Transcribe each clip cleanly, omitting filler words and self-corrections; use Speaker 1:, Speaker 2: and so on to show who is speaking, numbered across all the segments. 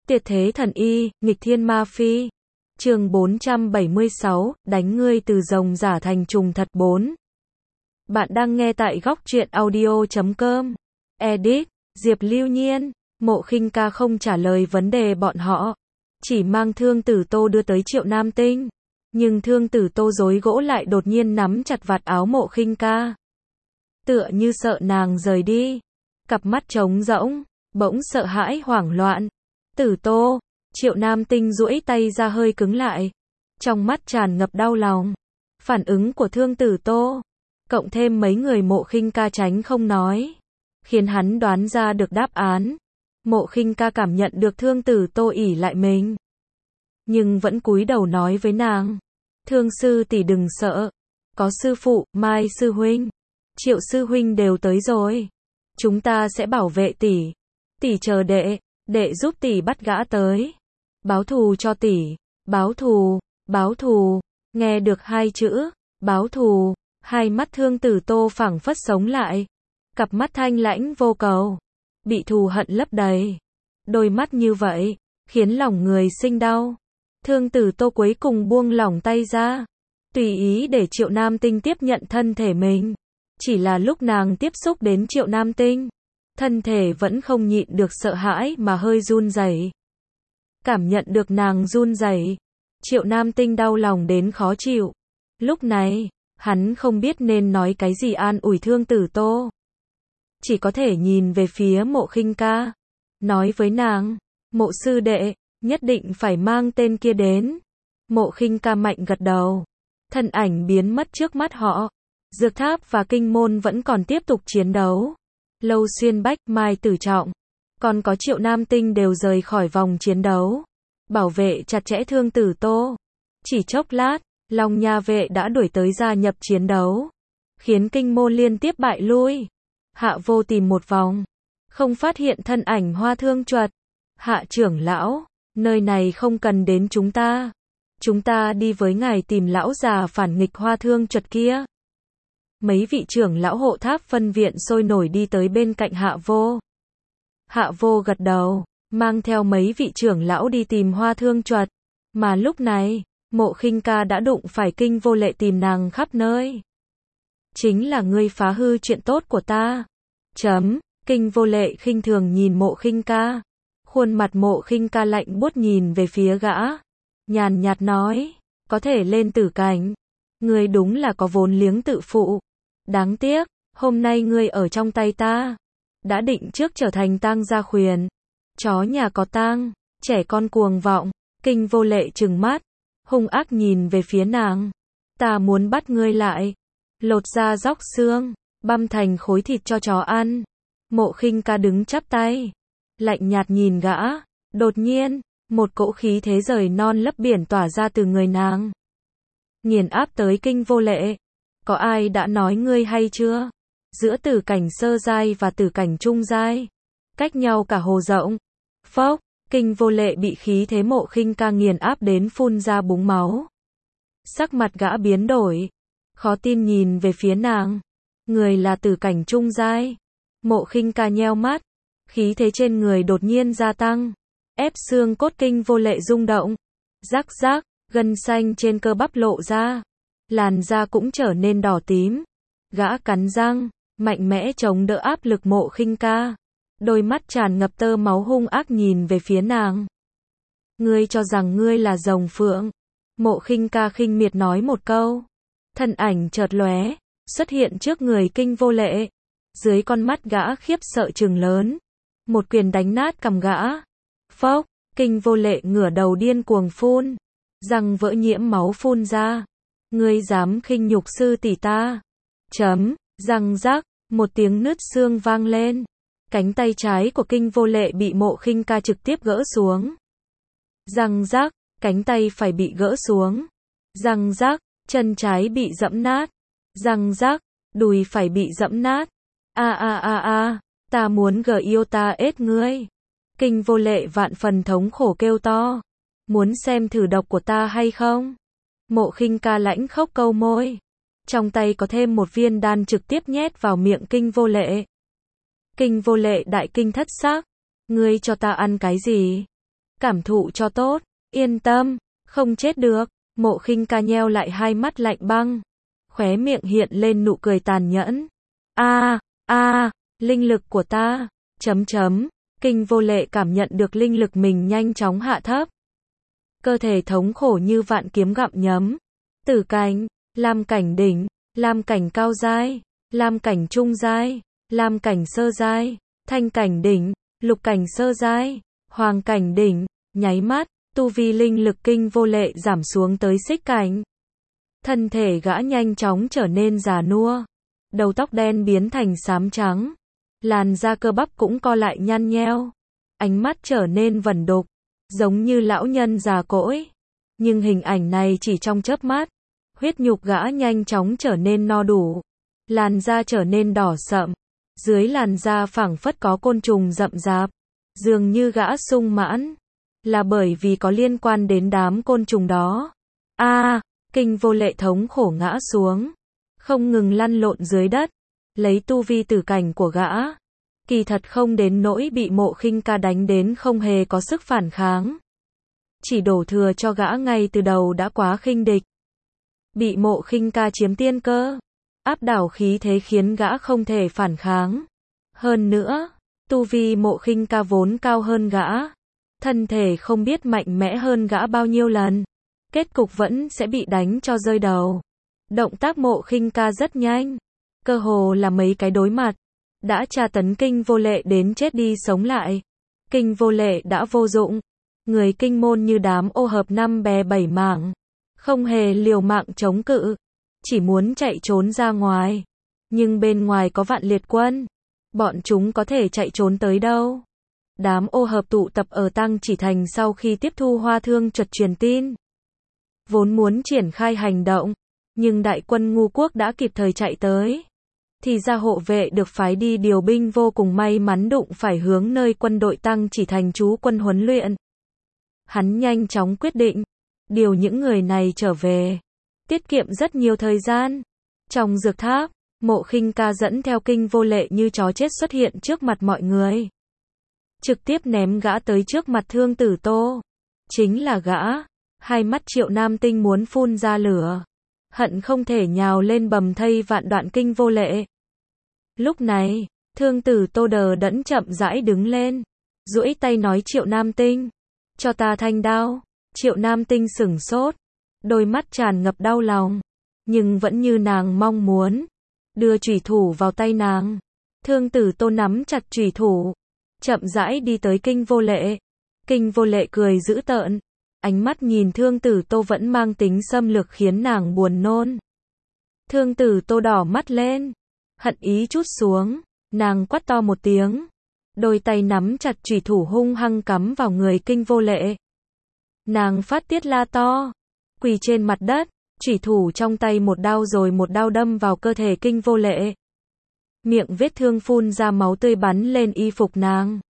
Speaker 1: Tuyệt thế thần y, nghịch thiên ma phi. Chương 476, đánh ngươi từ rồng giả thành trùng thật 4. Bạn đang nghe tại góc truyện audio.com. Edit, Diệp Lưu Nhiên. Mộ Khinh Ca không trả lời vấn đề bọn họ, chỉ mang Thương Tử Tô đưa tới Triệu Nam Tinh. Nhưng Thương Tử Tô rối gỗ lại đột nhiên nắm chặt vạt áo Mộ Khinh Ca, tựa như sợ nàng rời đi. Cặp mắt trống rỗng, bỗng sợ hãi hoảng loạn. Tử Tô, Triệu Nam Tinh duỗi tay ra hơi cứng lại, trong mắt tràn ngập đau lòng. Phản ứng của Thương Tử Tô, cộng thêm mấy người Mộ Khinh Ca tránh không nói, khiến hắn đoán ra được đáp án. Mộ Khinh Ca cảm nhận được Thương Tử Tô ỷ lại mình, nhưng vẫn cúi đầu nói với nàng, Thương sư tỷ đừng sợ, có sư phụ, Mai sư huynh, Triệu sư huynh đều tới rồi, chúng ta sẽ bảo vệ tỷ. Tỷ chờ đệ giúp tỷ bắt gã tới, báo thù cho tỷ. Báo thù, báo thù. Nghe được hai chữ báo thù, hai mắt Thương Tử Tô phảng phất sống lại, cặp mắt thanh lãnh vô cầu, bị thù hận lấp đầy. Đôi mắt như vậy khiến lòng người sinh đau. Thương Tử Tô cuối cùng buông lỏng tay ra, tùy ý để Triệu Nam Tinh tiếp nhận thân thể mình. Chỉ là lúc nàng tiếp xúc đến Triệu Nam Tinh, thân thể vẫn không nhịn được sợ hãi mà hơi run rẩy. Cảm nhận được nàng run rẩy, Triệu Nam Tinh đau lòng đến khó chịu. Lúc này, hắn không biết nên nói cái gì an ủi Thương Tử Tô, chỉ có thể nhìn về phía Mộ Khinh Ca, nói với nàng, Mộ sư đệ, nhất định phải mang tên kia đến. Mộ Khinh Ca mạnh gật đầu, thân ảnh biến mất trước mắt họ. Dược Tháp và Kinh Môn vẫn còn tiếp tục chiến đấu. Lâu Xuyên Bách, Mai Tử Trọng, còn có Triệu Nam Tinh đều rời khỏi vòng chiến đấu, bảo vệ chặt chẽ Thương Tử Tô. Chỉ chốc lát, Long Nha vệ đã đuổi tới gia nhập chiến đấu, khiến Kinh Môn liên tiếp bại lui. Hạ Vô tìm một vòng, không phát hiện thân ảnh Hoa Thương Chuật. Hạ trưởng lão, nơi này không cần đến chúng ta đi với ngài tìm lão già phản nghịch Hoa Thương Chuật kia. Mấy vị trưởng lão hộ tháp phân viện sôi nổi đi tới bên cạnh Hạ Vô. Hạ Vô gật đầu, mang theo mấy vị trưởng lão đi tìm Hoa Thương Chuật. Mà lúc này, Mộ Khinh Ca đã đụng phải Kinh Vô Lệ tìm nàng khắp nơi. Chính là ngươi phá hư chuyện tốt của ta. Kinh Vô Lệ khinh thường nhìn Mộ Khinh Ca. Khuôn mặt Mộ Khinh Ca lạnh buốt nhìn về phía gã, nhàn nhạt nói, có thể lên tử cảnh, ngươi đúng là có vốn liếng tự phụ. Đáng tiếc, hôm nay ngươi ở trong tay ta, đã định trước trở thành tang gia khuyển. Chó nhà có tang, trẻ con cuồng vọng. Kinh Vô Lệ trừng mắt, hung ác nhìn về phía nàng. Ta muốn bắt ngươi lại, lột da róc xương, băm thành khối thịt cho chó ăn. Mộ Khinh Ca đứng chắp tay, lạnh nhạt nhìn gã. Đột nhiên, một cỗ khí thế rời non lấp biển tỏa ra từ người nàng, nghiền áp tới Kinh Vô Lệ. Có ai đã nói ngươi hay chưa? Giữa tử cảnh sơ giai và tử cảnh trung giai, cách nhau cả hồ rộng. Phốc, Kinh Vô Lệ bị khí thế Mộ Khinh Ca nghiền áp đến phun ra búng máu. Sắc mặt gã biến đổi, khó tin nhìn về phía nàng. Người là tử cảnh trung giai. Mộ Khinh Ca nheo mắt, khí thế trên người đột nhiên gia tăng, ép xương cốt Kinh Vô Lệ rung động. Rắc rắc, gân xanh trên cơ bắp lộ ra, làn da cũng trở nên đỏ tím. Gã cắn răng, mạnh mẽ chống đỡ áp lực Mộ Khinh Ca. Đôi mắt tràn ngập tơ máu hung ác nhìn về phía nàng. Ngươi cho rằng ngươi là rồng phượng? Mộ Khinh Ca khinh miệt nói một câu. Thân ảnh chợt lóe, xuất hiện trước người Kinh Vô Lệ. Dưới con mắt gã khiếp sợ trừng lớn, một quyền đánh nát cằm gã. Phốc, Kinh Vô Lệ ngửa đầu điên cuồng phun, răng vỡ nhiễm máu phun ra. Ngươi dám khinh nhục sư tỷ ta? Răng rắc, một tiếng nứt xương vang lên. Cánh tay trái của Kinh Vô Lệ bị Mộ Khinh Ca trực tiếp gỡ xuống. Răng rắc, cánh tay phải bị gỡ xuống. Răng rắc, chân trái bị giẫm nát. Răng rắc, đùi phải bị giẫm nát. Ta muốn yêu ta ết ngươi. Kinh Vô Lệ vạn phần thống khổ kêu to. Muốn xem thử độc của ta hay không? Mộ Khinh Ca lãnh khốc câu môi. Trong tay có thêm một viên đan trực tiếp nhét vào miệng Kinh Vô Lệ. Kinh Vô Lệ đại kinh thất sắc. Ngươi cho ta ăn cái gì? cảm thụ cho tốt, yên tâm, không chết được. Mộ Khinh Ca nheo lại hai mắt lạnh băng, khóe miệng hiện lên nụ cười tàn nhẫn. Linh lực của ta, Kinh Vô Lệ cảm nhận được linh lực mình nhanh chóng hạ thấp. Cơ thể thống khổ như vạn kiếm gặm nhấm. Tử cảnh, lam cảnh đỉnh, lam cảnh cao giai, lam cảnh trung giai, lam cảnh sơ giai, thanh cảnh đỉnh, lục cảnh sơ giai, hoàng cảnh đỉnh, nháy mắt, tu vi linh lực Kinh Vô Lệ giảm xuống tới xích cảnh. Thân thể gã nhanh chóng trở nên già nua, đầu tóc đen biến thành xám trắng, làn da cơ bắp cũng co lại nhăn nheo, ánh mắt trở nên vẩn đục, giống như lão nhân già cỗi. Nhưng hình ảnh này chỉ trong chớp mắt, huyết nhục gã nhanh chóng trở nên no đủ, làn da trở nên đỏ sậm, dưới làn da phảng phất có côn trùng rậm rạp, dường như gã sung mãn, là bởi vì có liên quan đến đám côn trùng đó. Kinh Vô Lệ thống khổ ngã xuống, không ngừng lăn lộn dưới đất, lấy tu vi tử cảnh của gã, kỳ thật không đến nỗi bị Mộ Khinh Ca đánh đến không hề có sức phản kháng. Chỉ đổ thừa cho gã ngay từ đầu đã quá khinh địch. Bị Mộ Khinh Ca chiếm tiên cơ, áp đảo khí thế khiến gã không thể phản kháng. Hơn nữa, tu vi Mộ Khinh Ca vốn cao hơn gã, thân thể không biết mạnh mẽ hơn gã bao nhiêu lần, kết cục vẫn sẽ bị đánh cho rơi đầu. Động tác Mộ Khinh Ca rất nhanh, cơ hồ là mấy cái đối mặt, đã tra tấn Kinh Vô Lệ đến chết đi sống lại. Kinh Vô Lệ đã vô dụng, người kinh môn như đám ô hợp năm bè bảy mảng, không hề liều mạng chống cự, chỉ muốn chạy trốn ra ngoài. Nhưng bên ngoài có vạn liệt quân, bọn chúng có thể chạy trốn tới đâu? Đám ô hợp tụ tập ở Tăng Chỉ Thành sau khi tiếp thu Hoa Thương Chuột truyền tin, vốn muốn triển khai hành động, nhưng đại quân Ngu Quốc đã kịp thời chạy tới. Thì ra hộ vệ được phái đi điều binh vô cùng may mắn đụng phải hướng nơi quân đội Tăng Chỉ Thành trú quân huấn luyện. Hắn nhanh chóng quyết định, điều những người này trở về, tiết kiệm rất nhiều thời gian. Trong dược tháp, Mộ Khinh Ca dẫn theo Kinh Vô Lệ như chó chết xuất hiện trước mặt mọi người, trực tiếp ném gã tới trước mặt Thương Tử Tô. Chính là gã. Hai mắt Triệu Nam Tinh muốn phun ra lửa, hận không thể nhào lên bầm thây vạn đoạn Kinh Vô Lệ. Lúc này, Thương Tử Tô đờ đẫn chậm rãi đứng lên, duỗi tay nói Triệu Nam Tinh, cho ta thanh đao. Triệu Nam Tinh sửng sốt, đôi mắt tràn ngập đau lòng, nhưng vẫn như nàng mong muốn, đưa chủy thủ vào tay nàng. Thương Tử Tô nắm chặt chủy thủ, chậm rãi đi tới Kinh Vô Lệ. Kinh Vô Lệ cười dữ tợn, ánh mắt nhìn Thương Tử Tô vẫn mang tính xâm lược khiến nàng buồn nôn. Thương Tử Tô đỏ mắt lên, hận ý trút xuống, nàng quát to một tiếng, đôi tay nắm chặt chủy thủ hung hăng cắm vào người Kinh Vô Lệ. Nàng phát tiết la to, quỳ trên mặt đất, chủy thủ trong tay một đao rồi một đao đâm vào cơ thể Kinh Vô Lệ. Miệng vết thương phun ra máu tươi bắn lên y phục nàng,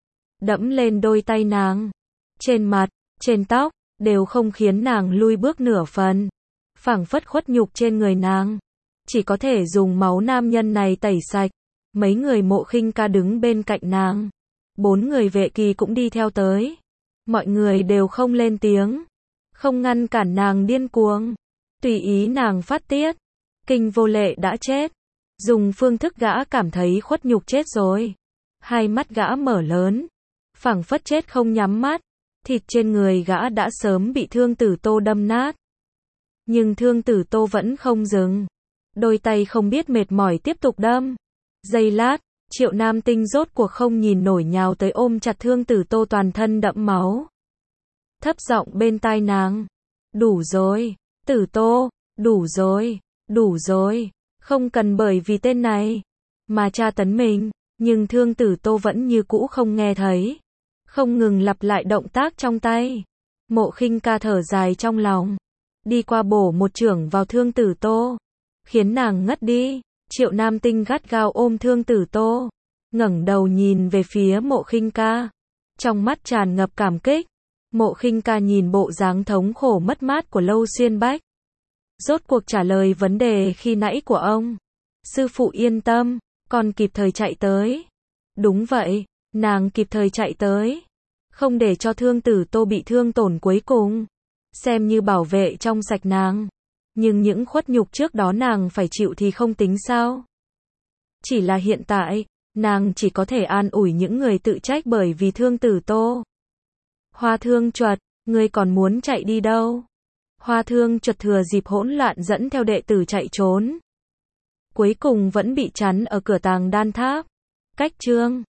Speaker 1: đẫm lên đôi tay nàng, trên mặt, trên tóc, đều không khiến nàng lui bước nửa phần. Phảng phất khuất nhục trên người nàng, chỉ có thể dùng máu nam nhân này tẩy sạch. Mấy người Mộ Khinh Ca đứng bên cạnh nàng, 4 người vệ kỳ cũng đi theo tới. Mọi người đều không lên tiếng, không ngăn cản nàng điên cuồng, tùy ý nàng phát tiết. Kinh Vô Lệ đã chết, dùng phương thức gã cảm thấy khuất nhục chết rồi. Hai mắt gã mở lớn, phảng phất chết không nhắm mắt, thịt trên người gã đã sớm bị Thương Tử Tô đâm nát. Nhưng Thương Tử Tô vẫn không dừng, đôi tay không biết mệt mỏi tiếp tục đâm. Giây lát, Triệu Nam Tinh rốt cuộc không nhìn nổi nhào tới ôm chặt Thương Tử Tô toàn thân đẫm máu. Thấp giọng bên tai nàng, đủ rồi, Tử Tô, đủ rồi, không cần bởi vì tên này mà tra tấn mình. Nhưng Thương Tử Tô vẫn như cũ không nghe thấy, không ngừng lặp lại động tác trong tay. Mộ Khinh Ca thở dài trong lòng, đi qua bổ một chưởng vào Thương Tử Tô, khiến nàng ngất đi. Triệu Nam Tinh gắt gao ôm Thương Tử Tô, ngẩng đầu nhìn về phía Mộ Khinh Ca, trong mắt tràn ngập cảm kích. Mộ Khinh Ca nhìn bộ dáng thống khổ mất mát của Lâu Xuyên Bách, rốt cuộc trả lời vấn đề khi nãy của ông. Sư phụ yên tâm, con kịp thời chạy tới. Đúng vậy, nàng kịp thời chạy tới, không để cho Thương Tử Tô bị thương tổn cuối cùng, xem như bảo vệ trong sạch nàng. Nhưng những khuất nhục trước đó nàng phải chịu thì không tính sao? Chỉ là hiện tại, nàng chỉ có thể an ủi những người tự trách bởi vì Thương Tử Tô. Hoa Thương Chuật, ngươi còn muốn chạy đi đâu? Hoa Thương Chuật thừa dịp hỗn loạn dẫn theo đệ tử chạy trốn. Cuối cùng vẫn bị chắn ở cửa Tàng Đan Tháp. Cách chương